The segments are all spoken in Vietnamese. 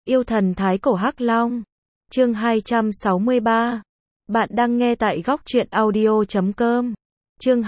Yêu thần Thái Cổ Hắc Long. Chương 263. Bạn đang nghe tại góc truyện audio.com. Chương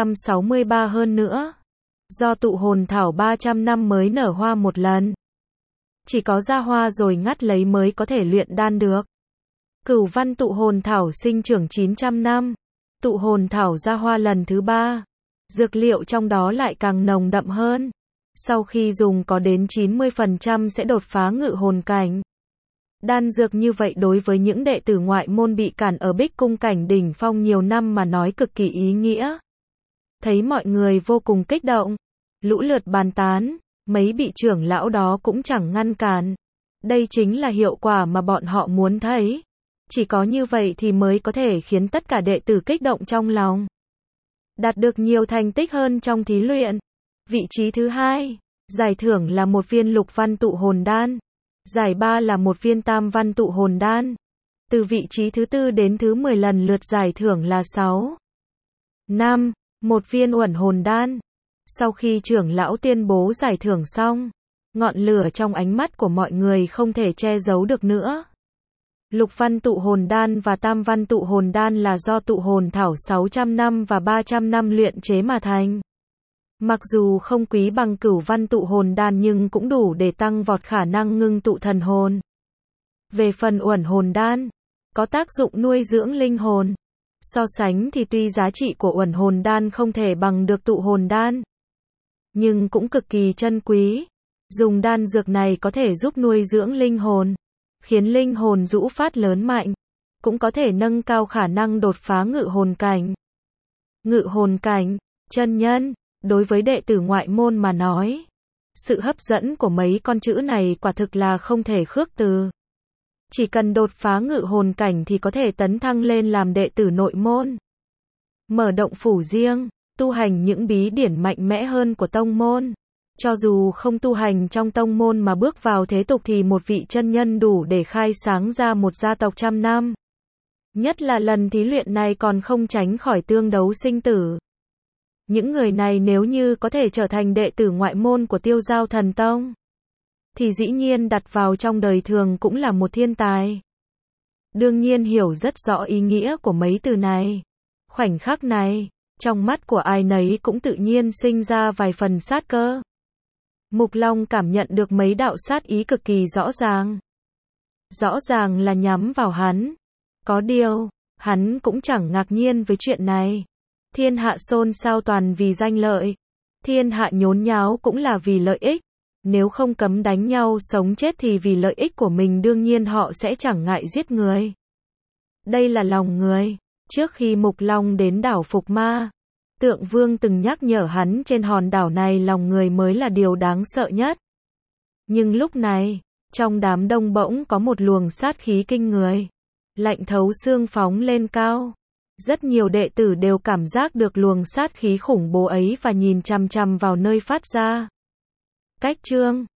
263 hơn nữa. Do tụ hồn thảo 300 năm mới nở hoa một lần. Chỉ có ra hoa rồi ngắt lấy mới có thể luyện đan được. Cửu văn tụ hồn thảo sinh trưởng 900 năm. Tụ hồn thảo ra hoa lần thứ 3. Dược liệu trong đó lại càng nồng đậm hơn. Sau khi dùng có đến 90% sẽ đột phá ngự hồn cảnh. Đan dược như vậy đối với những đệ tử ngoại môn bị cản ở Bích Cung cảnh đỉnh phong nhiều năm mà nói cực kỳ ý nghĩa. Thấy mọi người vô cùng kích động, lũ lượt bàn tán, mấy vị trưởng lão đó cũng chẳng ngăn cản. Đây chính là hiệu quả mà bọn họ muốn thấy. Chỉ có như vậy thì mới có thể khiến tất cả đệ tử kích động trong lòng. Đạt được nhiều thành tích hơn trong thí luyện. Vị trí thứ 2, giải thưởng là một viên lục văn tụ hồn đan. Giải 3 là một viên tam văn tụ hồn đan. Từ vị trí thứ 4 đến thứ 10 lần lượt giải thưởng là 6. 5. Một viên uẩn hồn đan. Sau khi trưởng lão tuyên bố giải thưởng xong, ngọn lửa trong ánh mắt của mọi người không thể che giấu được nữa. Lục văn tụ hồn đan và tam văn tụ hồn đan là do tụ hồn thảo 600 năm và 300 năm luyện chế mà thành. Mặc dù không quý bằng cửu văn tụ hồn đan nhưng cũng đủ để tăng vọt khả năng ngưng tụ thần hồn. Về phần uẩn hồn đan, có tác dụng nuôi dưỡng linh hồn. So sánh thì tuy giá trị của uẩn hồn đan không thể bằng được tụ hồn đan, nhưng cũng cực kỳ chân quý. Dùng đan dược này có thể giúp nuôi dưỡng linh hồn, khiến linh hồn rũ phát lớn mạnh, cũng có thể nâng cao khả năng đột phá ngự hồn cảnh. Ngự hồn cảnh, chân nhân. Đối với đệ tử ngoại môn mà nói, sự hấp dẫn của mấy con chữ này quả thực là không thể khước từ. Chỉ cần đột phá ngự hồn cảnh thì có thể tấn thăng lên làm đệ tử nội môn. Mở động phủ riêng, tu hành những bí điển mạnh mẽ hơn của tông môn. Cho dù không tu hành trong tông môn mà bước vào thế tục thì một vị chân nhân đủ để khai sáng ra một gia tộc trăm năm. Nhất là lần thí luyện này còn không tránh khỏi tương đấu sinh tử. Những người này nếu như có thể trở thành đệ tử ngoại môn của Tiêu Giao Thần Tông, thì dĩ nhiên đặt vào trong đời thường cũng là một thiên tài. Đương nhiên hiểu rất rõ ý nghĩa của mấy từ này. Khoảnh khắc này, trong mắt của ai nấy cũng tự nhiên sinh ra vài phần sát cơ. Mục Long cảm nhận được mấy đạo sát ý cực kỳ rõ ràng. Rõ ràng là nhắm vào hắn. Có điều, hắn cũng chẳng ngạc nhiên với chuyện này. Thiên hạ xôn xao toàn vì danh lợi. Thiên hạ nhốn nháo cũng là vì lợi ích. Nếu không cấm đánh nhau sống chết thì vì lợi ích của mình đương nhiên họ sẽ chẳng ngại giết người. Đây là lòng người. Trước khi Mục Long đến đảo Phục Ma, Tượng Vương từng nhắc nhở hắn trên hòn đảo này lòng người mới là điều đáng sợ nhất. Nhưng lúc này, trong đám đông bỗng có một luồng sát khí kinh người. Lạnh thấu xương phóng lên cao. Rất nhiều đệ tử đều cảm giác được luồng sát khí khủng bố ấy và nhìn chằm chằm vào nơi phát ra. Cách chương